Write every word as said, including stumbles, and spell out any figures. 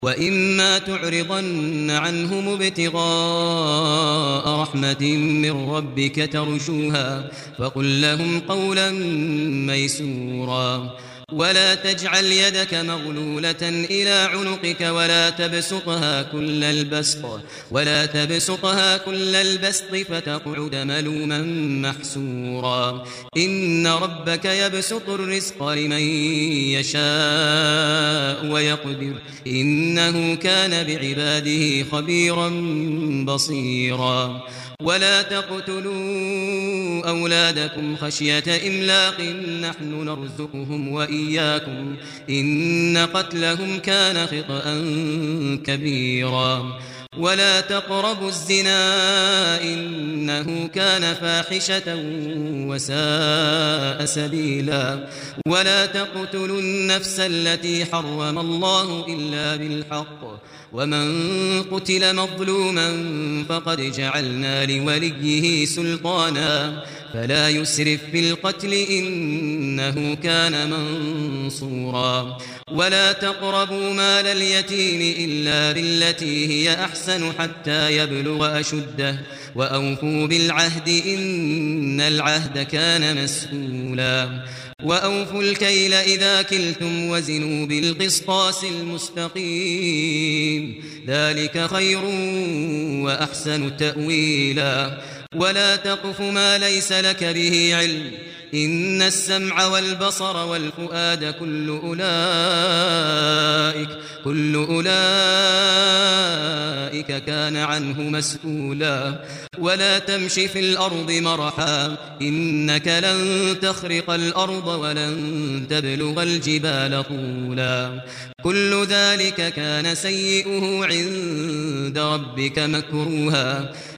وإما تعرضن عنهم ابتغاء رحمة من ربك ترجوها فقل لهم قولا ميسورا ولا تجعل يدك مغلولة إلى عنقك ولا تبسطها كل البسط ولا تبسطها كل البسط فتقعد ملوما محسورا إن ربك يبسط الرزق لمن يشاء ويقدر إنه كان بعباده خبيرا بصيرا ولا تقتلوا أولادكم خشية إملاق نحن نرزقهم وإياكم إن قتلهم كان خطأ كبيرا ولا تقربوا الزنا إنه كان فاحشة وساء سبيلا ولا تقتلوا النفس التي حرم الله إلا بالحق ومن قتل مظلوما فقد جعلنا لوليه سلطانا فلا يسرف في القتل إنه كان منصورا ولا تقربوا مال اليتيم إلا بالتي هي أحسن حتى يبلغ أشده وأوفوا بالعهد إن العهد كان مسؤولا وأوفوا الكيل إذا كلتم وزنوا بالقسطاس المستقيم ذلك خير وأحسن تأويلا ولا تقف ما ليس لك به علم إن السمع والبصر والفؤاد كل أولئك كل أولئك كان عنه مسؤولا ولا تمش في الأرض مرحا إنك لن تخرق الأرض ولن تبلغ الجبال طولا كل ذلك كان سيئه عند ربك مكروها